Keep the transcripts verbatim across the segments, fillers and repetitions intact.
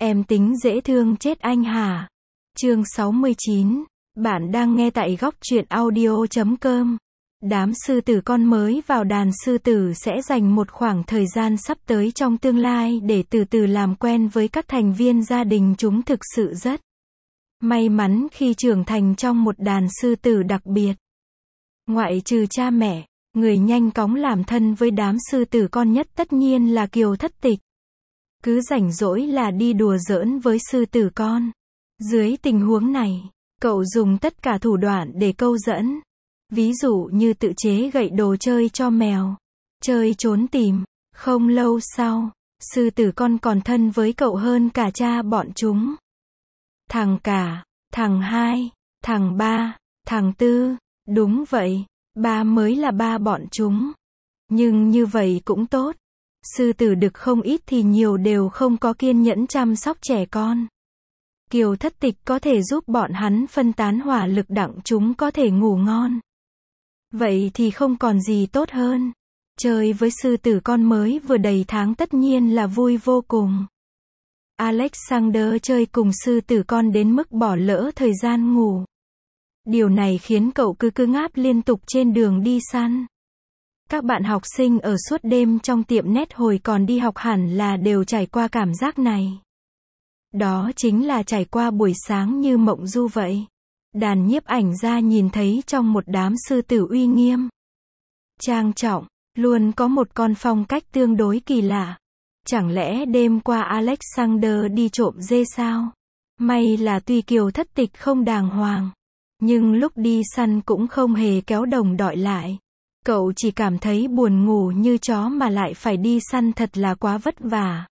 Em tính dễ thương chết anh hả? Chương sáu mươi chín. Bạn đang nghe tại góc truyện audio chấm com. Đám sư tử con mới vào đàn sư tử sẽ dành một khoảng thời gian sắp tới trong tương lai để từ từ làm quen với các thành viên gia đình chúng, thực sự rất may mắn khi trưởng thành trong một đàn sư tử đặc biệt. Ngoại trừ cha mẹ, người nhanh cóng làm thân với đám sư tử con nhất tất nhiên là Kiều Thất Tịch. Cứ rảnh rỗi là đi đùa giỡn với sư tử con. Dưới tình huống này, cậu dùng tất cả thủ đoạn để câu dẫn. Ví dụ như tự chế gậy đồ chơi cho mèo, chơi trốn tìm. Không lâu sau, sư tử con còn thân với cậu hơn cả cha bọn chúng. Thằng cả, thằng hai, thằng ba, thằng tư, đúng vậy, ba mới là ba bọn chúng. Nhưng như vậy cũng tốt. Sư tử đực không ít thì nhiều đều không có kiên nhẫn chăm sóc trẻ con. Kiều Thất Tịch có thể giúp bọn hắn phân tán hỏa lực đặng chúng có thể ngủ ngon. Vậy thì không còn gì tốt hơn. Chơi với sư tử con mới vừa đầy tháng tất nhiên là vui vô cùng. Alexander chơi cùng sư tử con đến mức bỏ lỡ thời gian ngủ. Điều này khiến cậu cứ cứ ngáp liên tục trên đường đi săn. Các bạn học sinh ở suốt đêm trong tiệm nét hồi còn đi học hẳn là đều trải qua cảm giác này. Đó chính là trải qua buổi sáng như mộng du vậy. Đàn nhiếp ảnh gia nhìn thấy trong một đám sư tử uy nghiêm, trang trọng, luôn có một con phong cách tương đối kỳ lạ. Chẳng lẽ đêm qua Alexander đi trộm dê sao? May là tuy Kiều Thất Tịch không đàng hoàng, nhưng lúc đi săn cũng không hề kéo đồng đội lại. Cậu chỉ cảm thấy buồn ngủ như chó mà lại phải đi săn thật là quá vất vả.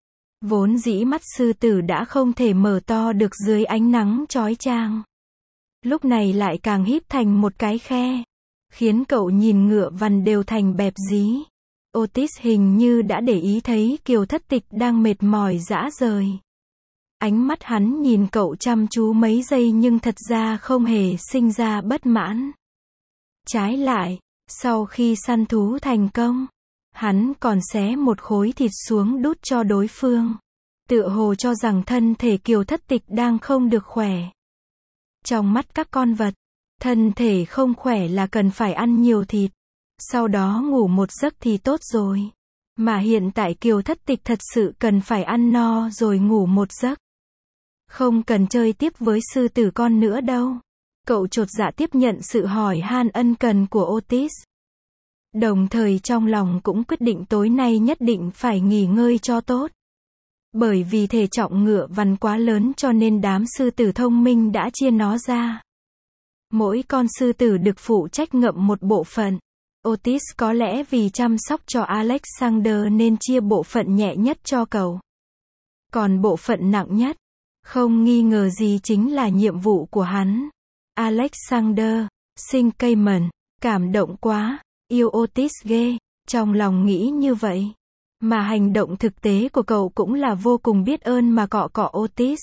Vốn dĩ mắt sư tử đã không thể mở to được dưới ánh nắng chói chang. Lúc này lại càng híp thành một cái khe, khiến cậu nhìn ngựa vằn đều thành bẹp dí. Otis hình như đã để ý thấy Kiều Thất Tịch đang mệt mỏi rã rời. Ánh mắt hắn nhìn cậu chăm chú mấy giây nhưng thật ra không hề sinh ra bất mãn. Trái lại, sau khi săn thú thành công, hắn còn xé một khối thịt xuống đút cho đối phương. Tựa hồ cho rằng thân thể Kiều Thất Tịch đang không được khỏe. Trong mắt các con vật, thân thể không khỏe là cần phải ăn nhiều thịt, sau đó ngủ một giấc thì tốt rồi. Mà hiện tại Kiều Thất Tịch thật sự cần phải ăn no rồi ngủ một giấc. Không cần chơi tiếp với sư tử con nữa đâu. Cậu chột dạ tiếp nhận sự hỏi han ân cần của Otis. Đồng thời trong lòng cũng quyết định tối nay nhất định phải nghỉ ngơi cho tốt. Bởi vì thể trọng ngựa vằn quá lớn cho nên đám sư tử thông minh đã chia nó ra. Mỗi con sư tử được phụ trách ngậm một bộ phận. Otis có lẽ vì chăm sóc cho Alexander nên chia bộ phận nhẹ nhất cho cậu. Còn bộ phận nặng nhất, không nghi ngờ gì chính là nhiệm vụ của hắn. Alexander, sinh Cayman, cảm động quá, yêu Otis ghê, trong lòng nghĩ như vậy. Mà hành động thực tế của cậu cũng là vô cùng biết ơn mà cọ cọ Otis.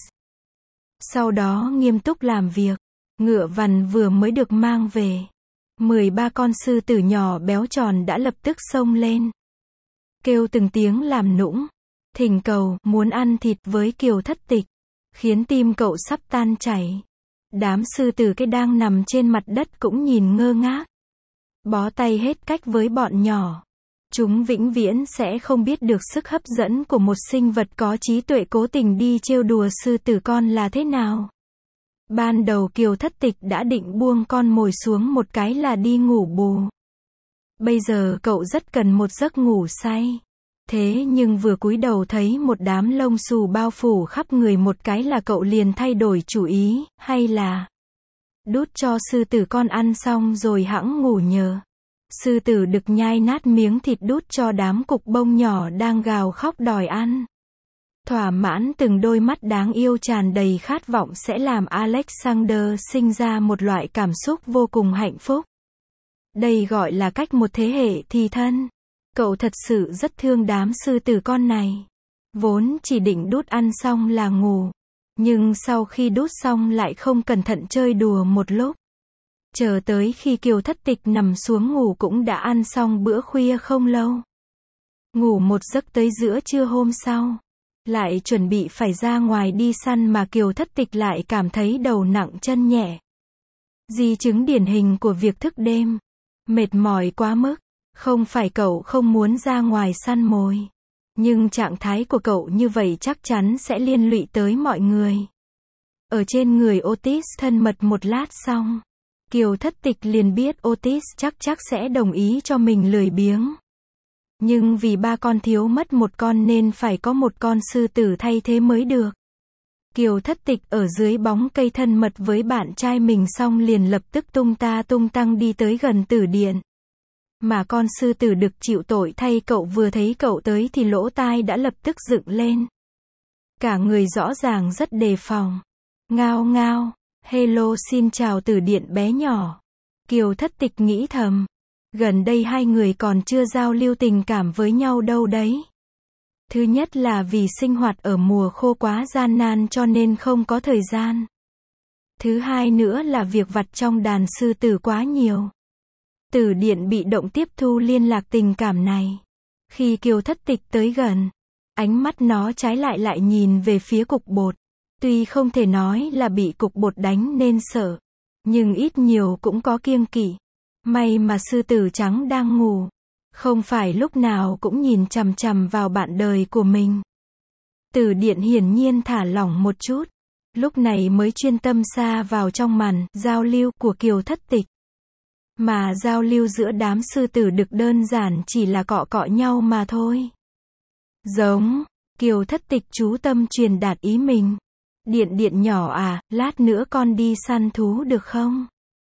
Sau đó nghiêm túc làm việc, ngựa vằn vừa mới được mang về. mười ba con sư tử nhỏ béo tròn đã lập tức xông lên. Kêu từng tiếng làm nũng, thỉnh cầu, muốn ăn thịt với Kiều Thất Tịch, khiến tim cậu sắp tan chảy. Đám sư tử cái đang nằm trên mặt đất cũng nhìn ngơ ngác. Bó tay hết cách với bọn nhỏ. Chúng vĩnh viễn sẽ không biết được sức hấp dẫn của một sinh vật có trí tuệ cố tình đi trêu đùa sư tử con là thế nào. Ban đầu Kiều Thất Tịch đã định buông con mồi xuống một cái là đi ngủ bù. Bây giờ cậu rất cần một giấc ngủ say. Thế nhưng vừa cúi đầu thấy một đám lông xù bao phủ khắp người một cái là cậu liền thay đổi chủ ý, hay là đút cho sư tử con ăn xong rồi hẵng ngủ nhờ. Sư tử đực nhai nát miếng thịt đút cho đám cục bông nhỏ đang gào khóc đòi ăn. Thỏa mãn từng đôi mắt đáng yêu tràn đầy khát vọng sẽ làm Alexander sinh ra một loại cảm xúc vô cùng hạnh phúc. Đây gọi là cách một thế hệ thì thân. Cậu thật sự rất thương đám sư tử con này. Vốn chỉ định đút ăn xong là ngủ. Nhưng sau khi đút xong lại không cẩn thận chơi đùa một lúc. Chờ tới khi Kiều Thất Tịch nằm xuống ngủ cũng đã ăn xong bữa khuya không lâu. Ngủ một giấc tới giữa trưa hôm sau. Lại chuẩn bị phải ra ngoài đi săn mà Kiều Thất Tịch lại cảm thấy đầu nặng chân nhẹ. Di chứng điển hình của việc thức đêm. Mệt mỏi quá mức. Không phải cậu không muốn ra ngoài săn mồi. Nhưng trạng thái của cậu như vậy chắc chắn sẽ liên lụy tới mọi người. Ở trên người Otis thân mật một lát xong, Kiều Thất Tịch liền biết Otis chắc chắc sẽ đồng ý cho mình lười biếng. Nhưng vì ba con thiếu mất một con nên phải có một con sư tử thay thế mới được. Kiều Thất Tịch ở dưới bóng cây thân mật với bạn trai mình xong liền lập tức tung ta tung tăng đi tới gần tử điện. Mà con sư tử đực chịu tội thay cậu vừa thấy cậu tới thì lỗ tai đã lập tức dựng lên. Cả người rõ ràng rất đề phòng. Ngao ngao, hello xin chào tử điện bé nhỏ. Kiều Thất Tịch nghĩ thầm. Gần đây hai người còn chưa giao lưu tình cảm với nhau đâu đấy. Thứ nhất là vì sinh hoạt ở mùa khô quá gian nan cho nên không có thời gian. Thứ hai nữa là việc vặt trong đàn sư tử quá nhiều. Tử điện bị động tiếp thu liên lạc tình cảm này. Khi Kiều Thất Tịch tới gần, ánh mắt nó trái lại lại nhìn về phía cục bột. Tuy không thể nói là bị cục bột đánh nên sợ, nhưng ít nhiều cũng có kiêng kỵ. May mà sư tử trắng đang ngủ, không phải lúc nào cũng nhìn chằm chằm vào bạn đời của mình. Tử điện hiển nhiên thả lỏng một chút, lúc này mới chuyên tâm sa vào trong màn giao lưu của Kiều Thất Tịch. Mà giao lưu giữa đám sư tử đực đơn giản chỉ là cọ cọ nhau mà thôi. Giống, Kiều Thất Tịch chú tâm truyền đạt ý mình. Điện điện nhỏ à, lát nữa con đi săn thú được không?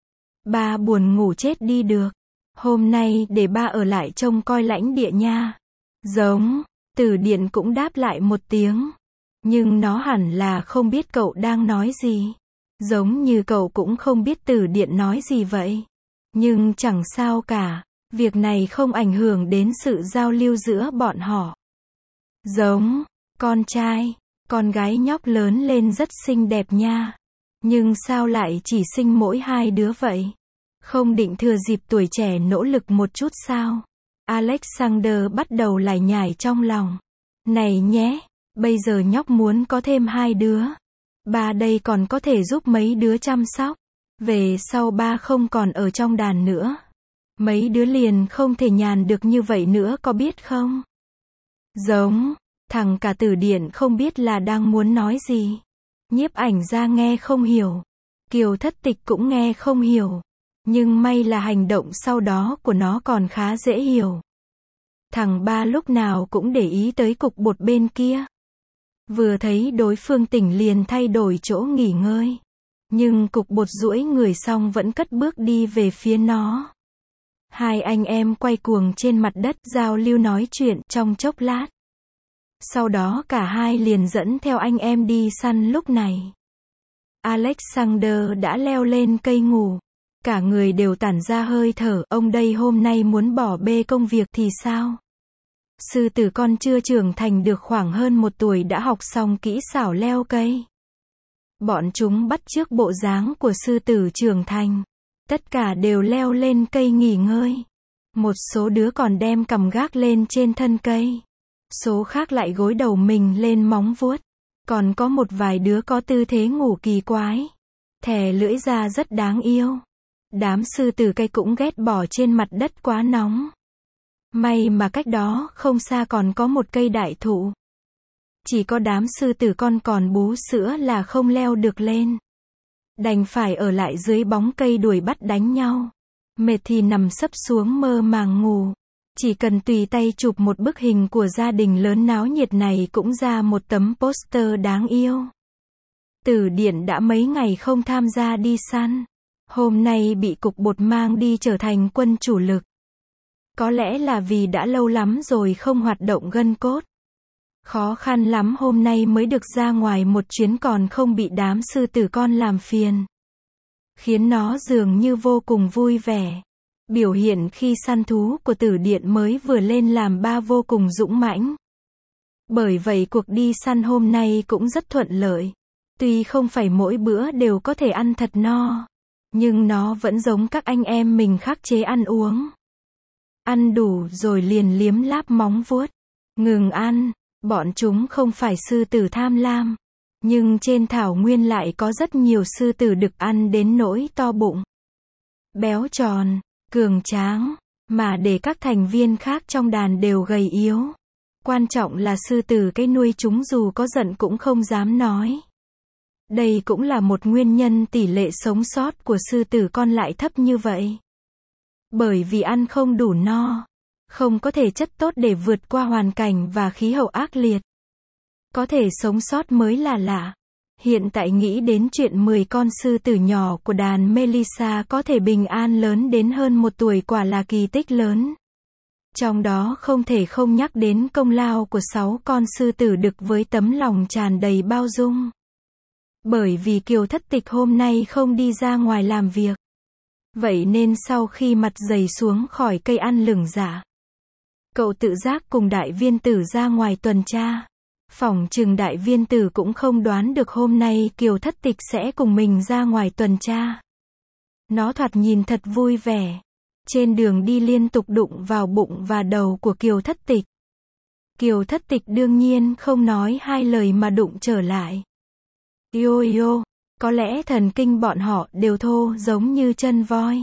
Ba buồn ngủ chết đi được. Hôm nay để ba ở lại trông coi lãnh địa nha. Giống, tử điện cũng đáp lại một tiếng. Nhưng nó hẳn là không biết cậu đang nói gì. Giống như cậu cũng không biết tử điện nói gì vậy. Nhưng chẳng sao cả, việc này không ảnh hưởng đến sự giao lưu giữa bọn họ. Giống, con trai, con gái nhóc lớn lên rất xinh đẹp nha. Nhưng sao lại chỉ sinh mỗi hai đứa vậy? Không định thừa dịp tuổi trẻ nỗ lực một chút sao? Alexander bắt đầu lải nhải trong lòng. Này nhé, bây giờ nhóc muốn có thêm hai đứa. Ba đây còn có thể giúp mấy đứa chăm sóc. Về sau ba không còn ở trong đàn nữa. Mấy đứa liền không thể nhàn được như vậy nữa có biết không? Giống, thằng cả tử điện không biết là đang muốn nói gì. Nhiếp ảnh ra nghe không hiểu. Kiều Thất Tịch cũng nghe không hiểu. Nhưng may là hành động sau đó của nó còn khá dễ hiểu. Thằng ba lúc nào cũng để ý tới cục bột bên kia. Vừa thấy đối phương tỉnh liền thay đổi chỗ nghỉ ngơi. Nhưng cục bột duỗi người xong vẫn cất bước đi về phía nó. Hai anh em quay cuồng trên mặt đất giao lưu nói chuyện trong chốc lát. Sau đó cả hai liền dẫn theo anh em đi săn lúc này. Alexander đã leo lên cây ngủ. Cả người đều tản ra hơi thở. Ông đây hôm nay muốn bỏ bê công việc thì sao? Sư tử con chưa trưởng thành được khoảng hơn một tuổi đã học xong kỹ xảo leo cây. Bọn chúng bắt chước bộ dáng của sư tử trưởng thành. Tất cả đều leo lên cây nghỉ ngơi. Một số đứa còn đem cằm gác lên trên thân cây. Số khác lại gối đầu mình lên móng vuốt. Còn có một vài đứa có tư thế ngủ kỳ quái. Thè lưỡi ra rất đáng yêu. Đám sư tử cây cũng ghét bỏ trên mặt đất quá nóng. May mà cách đó không xa còn có một cây đại thụ. Chỉ có đám sư tử con còn bú sữa là không leo được lên. Đành phải ở lại dưới bóng cây đuổi bắt đánh nhau. Mệt thì nằm sấp xuống mơ màng ngủ. Chỉ cần tùy tay chụp một bức hình của gia đình lớn náo nhiệt này cũng ra một tấm poster đáng yêu. Tử điện đã mấy ngày không tham gia đi săn. Hôm nay bị cục bột mang đi trở thành quân chủ lực. Có lẽ là vì đã lâu lắm rồi không hoạt động gân cốt. Khó khăn lắm hôm nay mới được ra ngoài một chuyến còn không bị đám sư tử con làm phiền. Khiến nó dường như vô cùng vui vẻ. Biểu hiện khi săn thú của tử điện mới vừa lên làm ba vô cùng dũng mãnh. Bởi vậy cuộc đi săn hôm nay cũng rất thuận lợi. Tuy không phải mỗi bữa đều có thể ăn thật no. Nhưng nó vẫn giống các anh em mình khắc chế ăn uống. Ăn đủ rồi liền liếm láp móng vuốt. Ngừng ăn. Bọn chúng không phải sư tử tham lam, nhưng trên thảo nguyên lại có rất nhiều sư tử đực ăn đến nỗi to bụng, béo tròn, cường tráng, mà để các thành viên khác trong đàn đều gầy yếu. Quan trọng là sư tử cái nuôi chúng dù có giận cũng không dám nói. Đây cũng là một nguyên nhân tỷ lệ sống sót của sư tử con lại thấp như vậy. Bởi vì ăn không đủ no, không có thể chất tốt để vượt qua hoàn cảnh và khí hậu ác liệt. Có thể sống sót mới là lạ. Hiện tại nghĩ đến chuyện mười con sư tử nhỏ của đàn Melissa có thể bình an lớn đến hơn một tuổi quả là kỳ tích lớn. Trong đó không thể không nhắc đến công lao của sáu con sư tử đực với tấm lòng tràn đầy bao dung. Bởi vì Kiều Thất Tịch hôm nay không đi ra ngoài làm việc. Vậy nên sau khi mặt dày xuống khỏi cây ăn lửng dạ, cậu tự giác cùng đại viên tử ra ngoài tuần tra. Phỏng chừng đại viên tử cũng không đoán được hôm nay Kiều Thất Tịch sẽ cùng mình ra ngoài tuần tra. Nó thoạt nhìn thật vui vẻ. Trên đường đi liên tục đụng vào bụng và đầu của Kiều Thất Tịch. Kiều Thất Tịch đương nhiên không nói hai lời mà đụng trở lại. Yo yo, có lẽ thần kinh bọn họ đều thô giống như chân voi.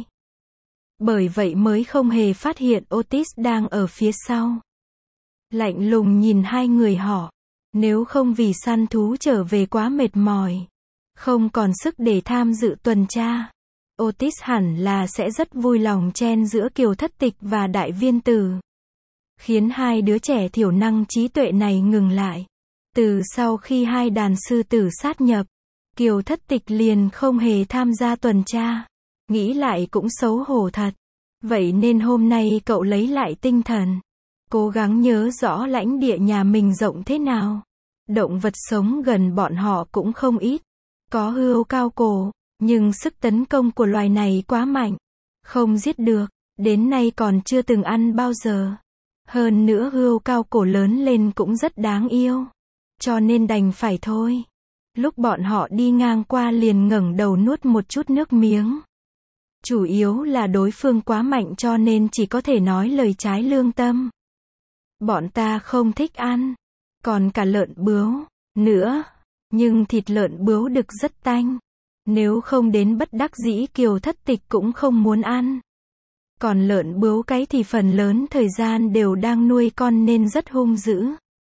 Bởi vậy mới không hề phát hiện Otis đang ở phía sau. Lạnh lùng nhìn hai người họ. Nếu không vì săn thú trở về quá mệt mỏi, không còn sức để tham dự tuần tra, Otis hẳn là sẽ rất vui lòng chen giữa Kiều Thất Tịch và đại viên tử. Khiến hai đứa trẻ thiểu năng trí tuệ này ngừng lại. Từ sau khi hai đàn sư tử sát nhập, Kiều Thất Tịch liền không hề tham gia tuần tra. Nghĩ lại cũng xấu hổ thật. Vậy nên hôm nay cậu lấy lại tinh thần, cố gắng nhớ rõ lãnh địa nhà mình rộng thế nào. Động vật sống gần bọn họ cũng không ít. Có hươu cao cổ, nhưng sức tấn công của loài này quá mạnh. Không giết được, đến nay còn chưa từng ăn bao giờ. Hơn nữa hươu cao cổ lớn lên cũng rất đáng yêu. Cho nên đành phải thôi. Lúc bọn họ đi ngang qua liền ngẩng đầu nuốt một chút nước miếng. Chủ yếu là đối phương quá mạnh cho nên chỉ có thể nói lời trái lương tâm. Bọn ta không thích ăn. Còn cả lợn bướu nữa. Nhưng thịt lợn bướu đực rất tanh. Nếu không đến bất đắc dĩ Kiều Thất Tịch cũng không muốn ăn. Còn lợn bướu cái thì phần lớn thời gian đều đang nuôi con nên rất hung dữ.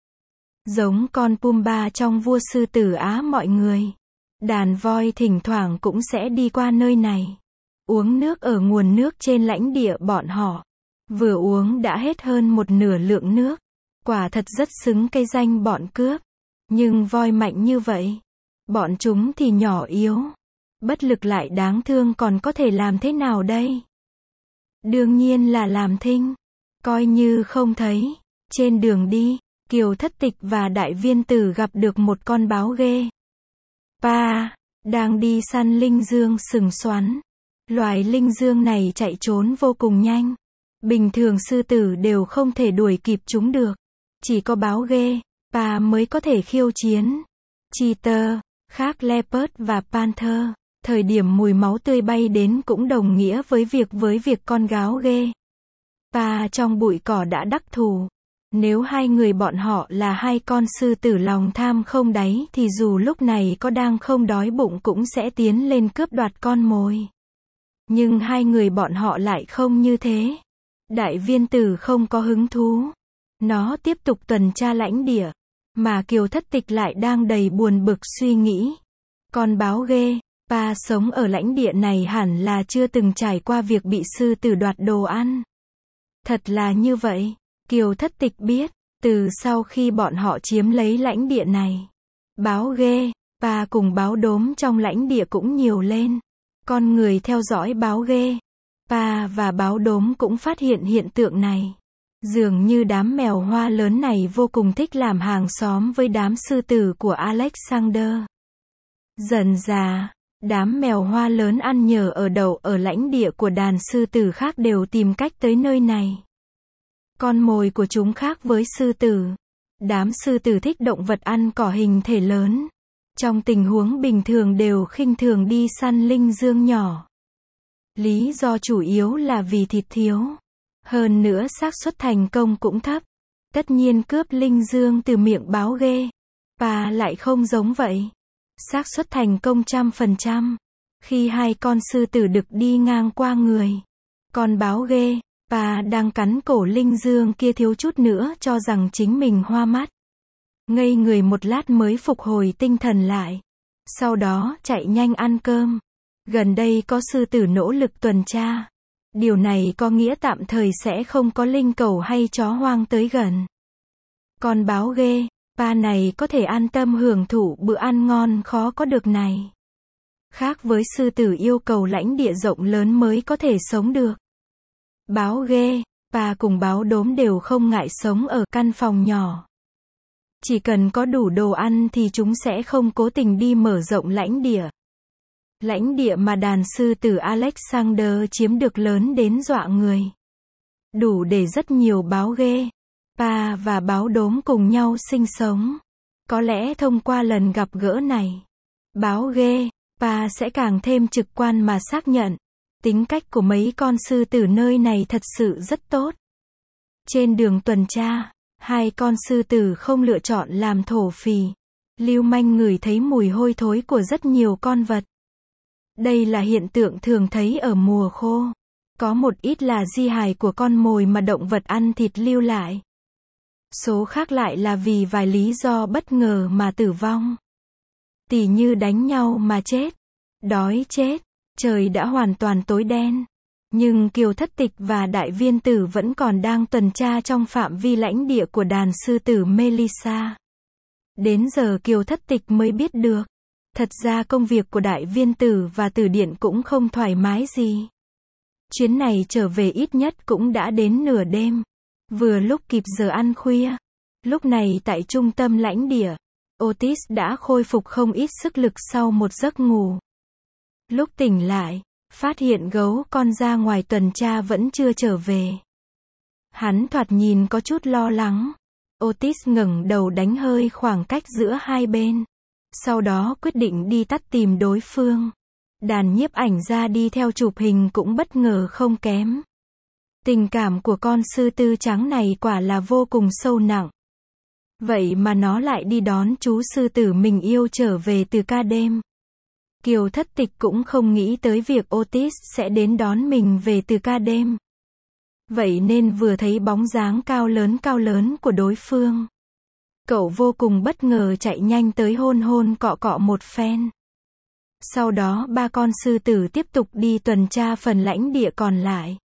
Giống con Pumba trong Vua Sư Tử Á mọi người. Đàn voi thỉnh thoảng cũng sẽ đi qua nơi này. Uống nước ở nguồn nước trên lãnh địa bọn họ. Vừa uống đã hết hơn một nửa lượng nước. Quả thật rất xứng cái danh bọn cướp. Nhưng voi mạnh như vậy. Bọn chúng thì nhỏ yếu. Bất lực lại đáng thương còn có thể làm thế nào đây? Đương nhiên là làm thinh. Coi như không thấy. Trên đường đi, Kiều Thất Tịch và đại viên tử gặp được một con báo ghê. Pa, đang đi săn linh dương sừng xoắn. Loài linh dương này chạy trốn vô cùng nhanh. Bình thường sư tử đều không thể đuổi kịp chúng được. Chỉ có báo ghê, pa mới có thể khiêu chiến. Cheetah, khác leopard và panther. Thời điểm mùi máu tươi bay đến cũng đồng nghĩa với việc với việc con gáo ghê. Pa trong bụi cỏ đã đắc thủ. Nếu hai người bọn họ là hai con sư tử lòng tham không đáy thì dù lúc này có đang không đói bụng cũng sẽ tiến lên cướp đoạt con mồi. Nhưng hai người bọn họ lại không như thế. Đại viên tử không có hứng thú. Nó tiếp tục tuần tra lãnh địa. Mà Kiều Thất Tịch lại đang đầy buồn bực suy nghĩ. Con báo ghê, pa sống ở lãnh địa này hẳn là chưa từng trải qua việc bị sư tử đoạt đồ ăn. Thật là như vậy. Kiều Thất Tịch biết, từ sau khi bọn họ chiếm lấy lãnh địa này, báo ghê, pa cùng báo đốm trong lãnh địa cũng nhiều lên. Con người theo dõi báo ghê, pa và báo đốm cũng phát hiện hiện tượng này. Dường như đám mèo hoa lớn này vô cùng thích làm hàng xóm với đám sư tử của Alexander. Dần dà, đám mèo hoa lớn ăn nhờ ở đậu ở lãnh địa của đàn sư tử khác đều tìm cách tới nơi này. Con mồi của chúng khác với sư tử. Đám sư tử thích động vật ăn cỏ hình thể lớn. Trong tình huống bình thường đều khinh thường đi săn linh dương nhỏ. Lý do chủ yếu là vì thịt thiếu. Hơn nữa xác suất thành công cũng thấp. Tất nhiên cướp linh dương từ miệng báo ghê Pa lại không giống vậy. Xác suất thành công trăm phần trăm. Khi hai con sư tử đực đi ngang qua người, con báo ghê Pa đang cắn cổ linh dương kia thiếu chút nữa cho rằng chính mình hoa mắt. Ngây người một lát mới phục hồi tinh thần lại. Sau đó chạy nhanh ăn cơm. Gần đây có sư tử nỗ lực tuần tra. Điều này có nghĩa tạm thời sẽ không có linh cẩu hay chó hoang tới gần. Con báo ghê Pa này có thể an tâm hưởng thụ bữa ăn ngon khó có được này. Khác với sư tử yêu cầu lãnh địa rộng lớn mới có thể sống được. Báo ghê Pa cùng báo đốm đều không ngại sống ở căn phòng nhỏ. Chỉ cần có đủ đồ ăn thì chúng sẽ không cố tình đi mở rộng lãnh địa. Lãnh địa mà đàn sư tử Alexander chiếm được lớn đến dọa người. Đủ để rất nhiều báo ghê Pa và báo đốm cùng nhau sinh sống. Có lẽ thông qua lần gặp gỡ này, báo ghê Pa sẽ càng thêm trực quan mà xác nhận, tính cách của mấy con sư tử nơi này thật sự rất tốt. Trên đường tuần tra, hai con sư tử không lựa chọn làm thổ phỉ. Lưu manh ngửi thấy mùi hôi thối của rất nhiều con vật. Đây là hiện tượng thường thấy ở mùa khô. Có một ít là di hài của con mồi mà động vật ăn thịt lưu lại. Số khác lại là vì vài lý do bất ngờ mà tử vong. Tỉ như đánh nhau mà chết, đói chết, trời đã hoàn toàn tối đen. Nhưng Kiều Thất Tịch và Đại Viên Tử vẫn còn đang tuần tra trong phạm vi lãnh địa của đàn sư tử Melissa. Đến giờ Kiều Thất Tịch mới biết được. Thật ra công việc của Đại Viên Tử và Tử Điện cũng không thoải mái gì. Chuyến này trở về ít nhất cũng đã đến nửa đêm. Vừa lúc kịp giờ ăn khuya. Lúc này tại trung tâm lãnh địa, Otis đã khôi phục không ít sức lực sau một giấc ngủ. Lúc tỉnh lại, phát hiện gấu con ra ngoài tuần tra vẫn chưa trở về. Hắn thoạt nhìn có chút lo lắng. Otis ngẩng đầu đánh hơi khoảng cách giữa hai bên. Sau đó quyết định đi tắt tìm đối phương. Đàn nhiếp ảnh ra đi theo chụp hình cũng bất ngờ không kém. Tình cảm của con sư tư trắng này quả là vô cùng sâu nặng. Vậy mà nó lại đi đón chú sư tử mình yêu trở về từ ca đêm. Kiều Thất Tịch cũng không nghĩ tới việc Otis sẽ đến đón mình về từ ca đêm. Vậy nên vừa thấy bóng dáng cao lớn cao lớn của đối phương, cậu vô cùng bất ngờ chạy nhanh tới hôn hôn cọ cọ một phen. Sau đó ba con sư tử tiếp tục đi tuần tra phần lãnh địa còn lại.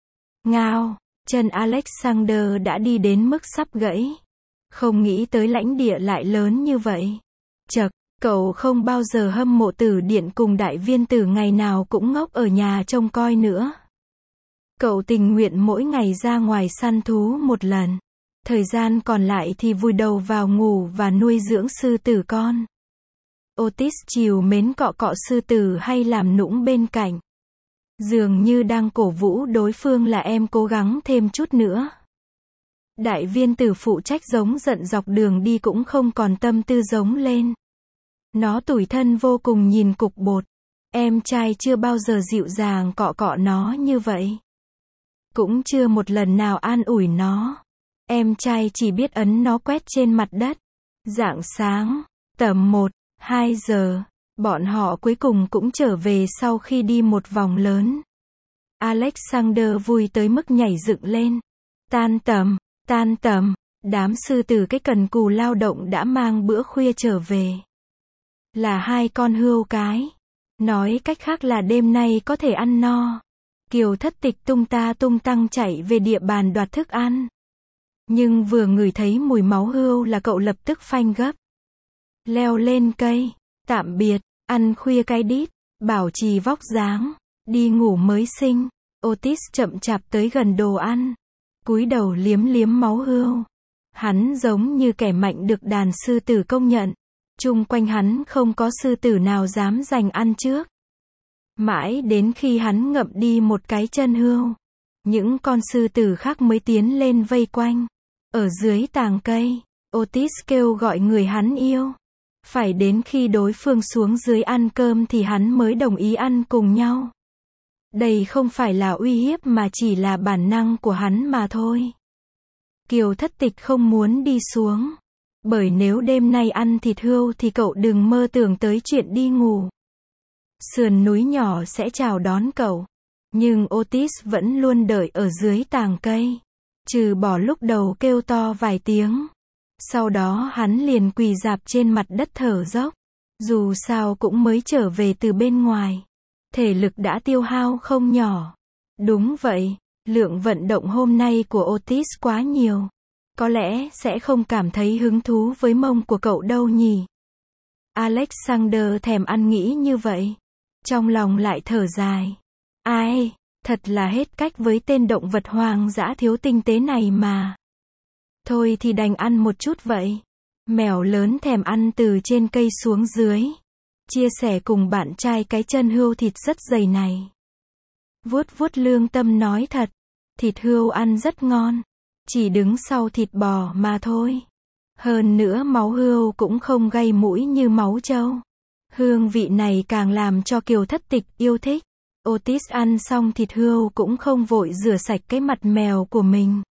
Ngao, chân Alexander đã đi đến mức sắp gãy. Không nghĩ tới lãnh địa lại lớn như vậy. Chậc, cậu không bao giờ hâm mộ Tử Điện cùng Đại Viên Tử ngày nào cũng ngốc ở nhà trông coi nữa. Cậu tình nguyện mỗi ngày ra ngoài săn thú một lần. Thời gian còn lại thì vùi đầu vào ngủ và nuôi dưỡng sư tử con. Otis chiều mến cọ cọ sư tử hay làm nũng bên cạnh. Dường như đang cổ vũ đối phương là em cố gắng thêm chút nữa. Đại Viên Tử phụ trách giống giận dọc đường đi cũng không còn tâm tư giống lên. Nó tủi thân vô cùng nhìn cục bột. Em trai chưa bao giờ dịu dàng cọ cọ nó như vậy. Cũng chưa một lần nào an ủi nó. Em trai chỉ biết ấn nó quét trên mặt đất. Rạng sáng, tầm một, hai giờ, bọn họ cuối cùng cũng trở về sau khi đi một vòng lớn. Alexander vui tới mức nhảy dựng lên. Tan tầm, tan tầm, đám sư tử cái cần cù lao động đã mang bữa khuya trở về. Là hai con hươu cái. Nói cách khác là đêm nay có thể ăn no. Kiều Thất Tịch tung ta tung tăng chạy về địa bàn đoạt thức ăn. Nhưng vừa ngửi thấy mùi máu hươu là cậu lập tức phanh gấp. Leo lên cây, tạm biệt, ăn khuya cái đít, bảo trì vóc dáng, đi ngủ mới sinh. Otis chậm chạp tới gần đồ ăn, cúi đầu liếm liếm máu hươu. Hắn giống như kẻ mạnh được đàn sư tử công nhận. Chung quanh hắn không có sư tử nào dám giành ăn trước. Mãi đến khi hắn ngậm đi một cái chân hươu, những con sư tử khác mới tiến lên vây quanh. Ở dưới tàng cây, Otis kêu gọi người hắn yêu. Phải đến khi đối phương xuống dưới ăn cơm thì hắn mới đồng ý ăn cùng nhau. Đây không phải là uy hiếp mà chỉ là bản năng của hắn mà thôi. Kiều Thất Tịch không muốn đi xuống. Bởi nếu đêm nay ăn thịt hươu thì cậu đừng mơ tưởng tới chuyện đi ngủ. Sườn núi nhỏ sẽ chào đón cậu. Nhưng Otis vẫn luôn đợi ở dưới tàng cây. Trừ bỏ lúc đầu kêu to vài tiếng. Sau đó hắn liền quỳ rạp trên mặt đất thở dốc. Dù sao cũng mới trở về từ bên ngoài. Thể lực đã tiêu hao không nhỏ. Đúng vậy, lượng vận động hôm nay của Otis quá nhiều. Có lẽ sẽ không cảm thấy hứng thú với mông của cậu đâu nhỉ. Alexander thèm ăn nghĩ như vậy. Trong lòng lại thở dài. Ai, thật là hết cách với tên động vật hoang dã thiếu tinh tế này mà. Thôi thì đành ăn một chút vậy. Mèo lớn thèm ăn từ trên cây xuống dưới. Chia sẻ cùng bạn trai cái chân hươu thịt rất dày này. Vuốt vuốt lương tâm nói thật. Thịt hươu ăn rất ngon. Chỉ đứng sau thịt bò mà thôi. Hơn nữa máu hươu cũng không gây mũi như máu trâu. Hương vị này càng làm cho Kiều Thất Tịch yêu thích. Otis ăn xong thịt hươu cũng không vội rửa sạch cái mặt mèo của mình.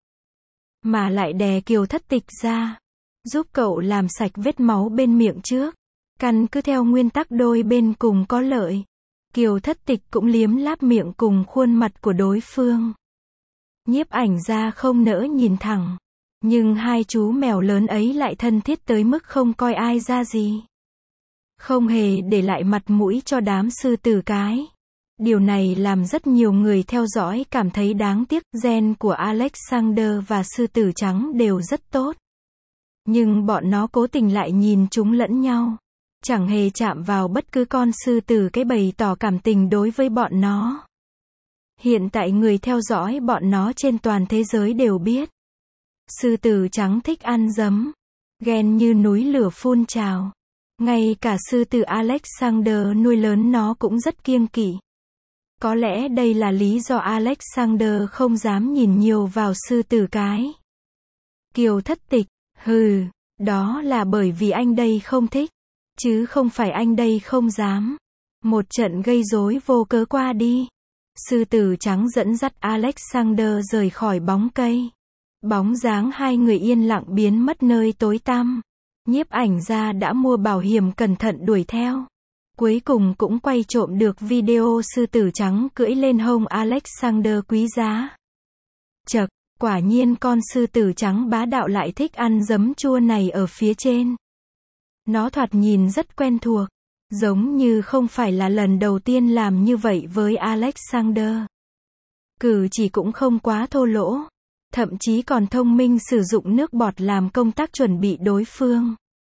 Mà lại đè Kiều Thất Tịch ra. Giúp cậu làm sạch vết máu bên miệng trước. Căn cứ theo nguyên tắc đôi bên cùng có lợi. Kiều Thất Tịch cũng liếm láp miệng cùng khuôn mặt của đối phương. Nhiếp ảnh ra không nỡ nhìn thẳng. Nhưng hai chú mèo lớn ấy lại thân thiết tới mức không coi ai ra gì. Không hề để lại mặt mũi cho đám sư tử cái. Điều này làm rất nhiều người theo dõi cảm thấy đáng tiếc. Gen của Alexander và sư tử trắng đều rất tốt. Nhưng bọn nó cố tình lại nhìn chúng lẫn nhau. Chẳng hề chạm vào bất cứ con sư tử cái bày tỏ cảm tình đối với bọn nó. Hiện tại người theo dõi bọn nó trên toàn thế giới đều biết. Sư tử trắng thích ăn giấm. Ghen như núi lửa phun trào. Ngay cả sư tử Alexander nuôi lớn nó cũng rất kiêng kỵ. Có lẽ đây là lý do Alexander không dám nhìn nhiều vào sư tử cái. Kiều Thất Tịch, hừ, đó là bởi vì anh đây không thích. Chứ không phải anh đây không dám. Một trận gây rối vô cớ qua đi. Sư tử trắng dẫn dắt Alexander rời khỏi bóng cây. Bóng dáng hai người yên lặng biến mất nơi tối tăm. Nhiếp ảnh gia đã mua bảo hiểm cẩn thận đuổi theo. Cuối cùng cũng quay trộm được video sư tử trắng cưỡi lên hông Alexander quý giá. Chậc, quả nhiên con sư tử trắng bá đạo lại thích ăn giấm chua này ở phía trên. Nó thoạt nhìn rất quen thuộc. Giống như không phải là lần đầu tiên làm như vậy với Alexander. Cử chỉ cũng không quá thô lỗ. Thậm chí còn thông minh sử dụng nước bọt làm công tác chuẩn bị đối phương.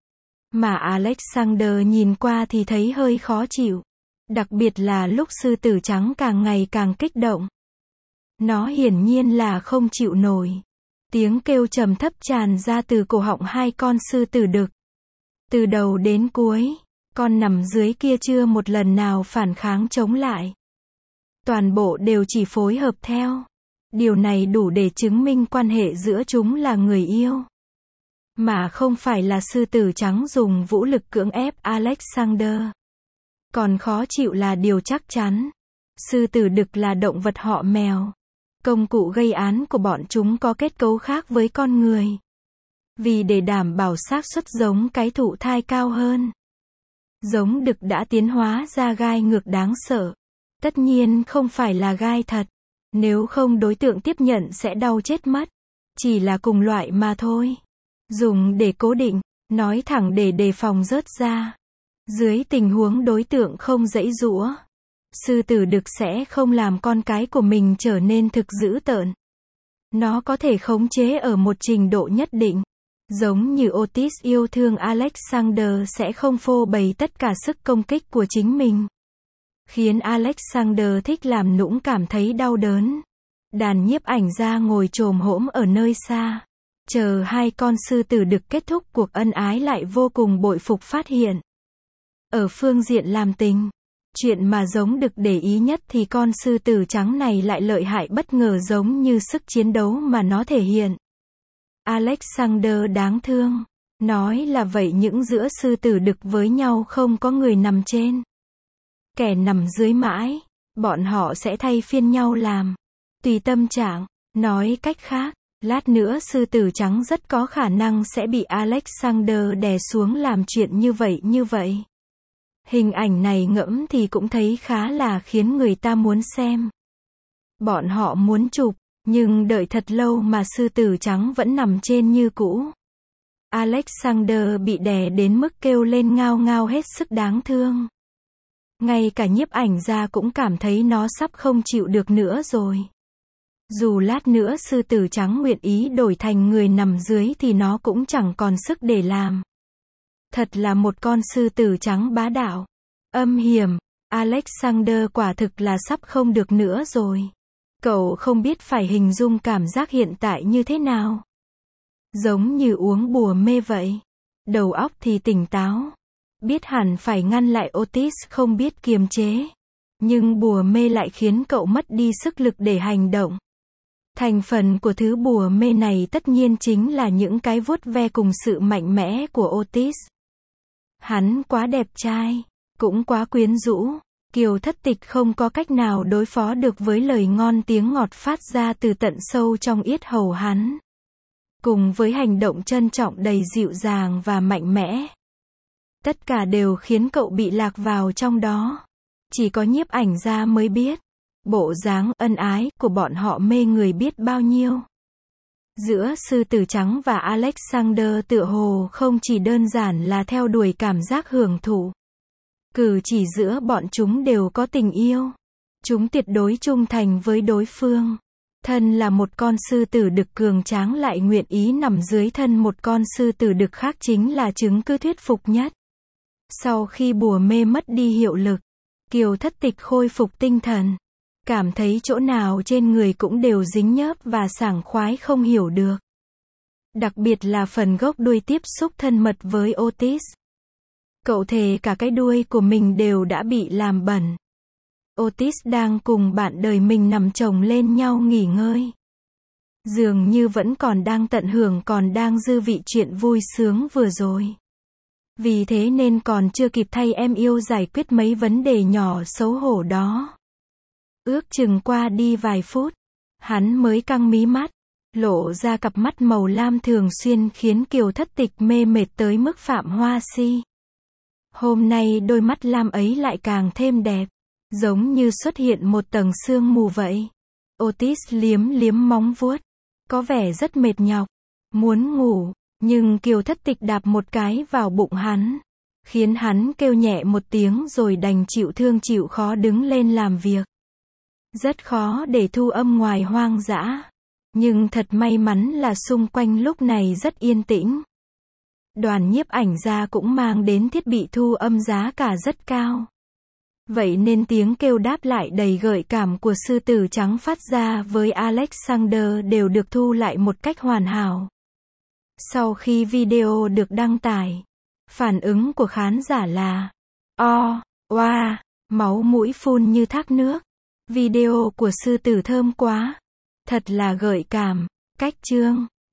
Mà Alexander nhìn qua thì thấy hơi khó chịu. Đặc biệt là lúc sư tử trắng càng ngày càng kích động. Nó hiển nhiên là không chịu nổi. Tiếng kêu trầm thấp tràn ra từ cổ họng hai con sư tử đực. Từ đầu đến cuối, con nằm dưới kia chưa một lần nào phản kháng chống lại. Toàn bộ đều chỉ phối hợp theo. Điều này đủ để chứng minh quan hệ giữa chúng là người yêu. Mà không phải là sư tử trắng dùng vũ lực cưỡng ép Alexander. Còn khó chịu là điều chắc chắn. Sư tử đực là động vật họ mèo. Công cụ gây án của bọn chúng có kết cấu khác với con người. Vì để đảm bảo xác suất giống cái thụ thai cao hơn. Giống đực đã tiến hóa ra gai ngược đáng sợ. Tất nhiên không phải là gai thật. Nếu không đối tượng tiếp nhận sẽ đau chết mất. Chỉ là cùng loại mà thôi. Dùng để cố định, nói thẳng để đề phòng rớt ra. Dưới tình huống đối tượng không giãy giũa, sư tử đực sẽ không làm con cái của mình trở nên thực dữ tợn. Nó có thể khống chế ở một trình độ nhất định. Giống như Otis yêu thương Alexander sẽ không phô bày tất cả sức công kích của chính mình. Khiến Alexander thích làm nũng cảm thấy đau đớn. Đàn nhiếp ảnh gia ngồi chồm hổm ở nơi xa. Chờ hai con sư tử đực kết thúc cuộc ân ái lại vô cùng bội phục phát hiện. Ở phương diện làm tình, chuyện mà giống đực để ý nhất thì con sư tử trắng này lại lợi hại bất ngờ giống như sức chiến đấu mà nó thể hiện. Alexander đáng thương. Nói là vậy những giữa sư tử đực với nhau không có người nằm trên. Kẻ nằm dưới mãi. Bọn họ sẽ thay phiên nhau làm. Tùy tâm trạng. Nói cách khác, Lát nữa sư tử trắng rất có khả năng sẽ bị Alexander đè xuống làm chuyện như vậy như vậy. Hình ảnh này ngẫm thì cũng thấy khá là khiến người ta muốn xem. Bọn họ muốn chụp, nhưng đợi thật lâu mà sư tử trắng vẫn nằm trên như cũ. Alexander bị đè đến mức kêu lên ngao ngao hết sức đáng thương. Ngay cả nhiếp ảnh gia cũng cảm thấy nó sắp không chịu được nữa rồi. Dù lát nữa sư tử trắng nguyện ý đổi thành người nằm dưới thì nó cũng chẳng còn sức để làm. Thật là một con sư tử trắng bá đạo, âm hiểm. Alexander quả thực là sắp không được nữa rồi. Cậu không biết phải hình dung cảm giác hiện tại như thế nào. Giống như uống bùa mê vậy. Đầu óc thì tỉnh táo. Biết hẳn phải ngăn lại Otis không biết kiềm chế. Nhưng bùa mê lại khiến cậu mất đi sức lực để hành động. Thành phần của thứ bùa mê này tất nhiên chính là những cái vuốt ve cùng sự mạnh mẽ của Otis. Hắn quá đẹp trai, cũng quá quyến rũ. Kiều Thất Tịch không có cách nào đối phó được với lời ngon tiếng ngọt phát ra từ tận sâu trong yết hầu hắn. Cùng với hành động trân trọng đầy dịu dàng và mạnh mẽ. Tất cả đều khiến cậu bị lạc vào trong đó. Chỉ có nhiếp ảnh gia mới biết. Bộ dáng ân ái của bọn họ mê người biết bao nhiêu. Giữa sư tử trắng và Alexander tựa hồ không chỉ đơn giản là theo đuổi cảm giác hưởng thụ. Cử chỉ giữa bọn chúng đều có tình yêu. Chúng tuyệt đối trung thành với đối phương. Thân là một con sư tử đực cường tráng lại nguyện ý nằm dưới thân một con sư tử đực khác chính là chứng cứ thuyết phục nhất. Sau khi bùa mê mất đi hiệu lực, Kiều Thất Tịch khôi phục tinh thần. Cảm thấy chỗ nào trên người cũng đều dính nhớp và sảng khoái không hiểu được. Đặc biệt là phần gốc đuôi tiếp xúc thân mật với Otis. Cậu thề cả cái đuôi của mình đều đã bị làm bẩn. Otis đang cùng bạn đời mình nằm chồng lên nhau nghỉ ngơi. Dường như vẫn còn đang tận hưởng còn đang dư vị chuyện vui sướng vừa rồi. Vì thế nên còn chưa kịp thay em yêu giải quyết mấy vấn đề nhỏ xấu hổ đó. Ước chừng qua đi vài phút, hắn mới căng mí mắt, lộ ra cặp mắt màu lam thường xuyên khiến Kiều Thất Tịch mê mệt tới mức phạm hoa si. Hôm nay đôi mắt lam ấy lại càng thêm đẹp, giống như xuất hiện một tầng sương mù vậy. Otis liếm liếm móng vuốt, có vẻ rất mệt nhọc, muốn ngủ, nhưng Kiều Thất Tịch đạp một cái vào bụng hắn, khiến hắn kêu nhẹ một tiếng rồi đành chịu thương chịu khó đứng lên làm việc. Rất khó để thu âm ngoài hoang dã. Nhưng thật may mắn là xung quanh lúc này rất yên tĩnh. Đoàn nhiếp ảnh gia cũng mang đến thiết bị thu âm giá cả rất cao. Vậy nên tiếng kêu đáp lại đầy gợi cảm của sư tử trắng phát ra với Alexander đều được thu lại một cách hoàn hảo. Sau khi video được đăng tải, phản ứng của khán giả là o, oa, máu mũi phun như thác nước. Video của sư tử thơm quá. Thật là gợi cảm, cách chương.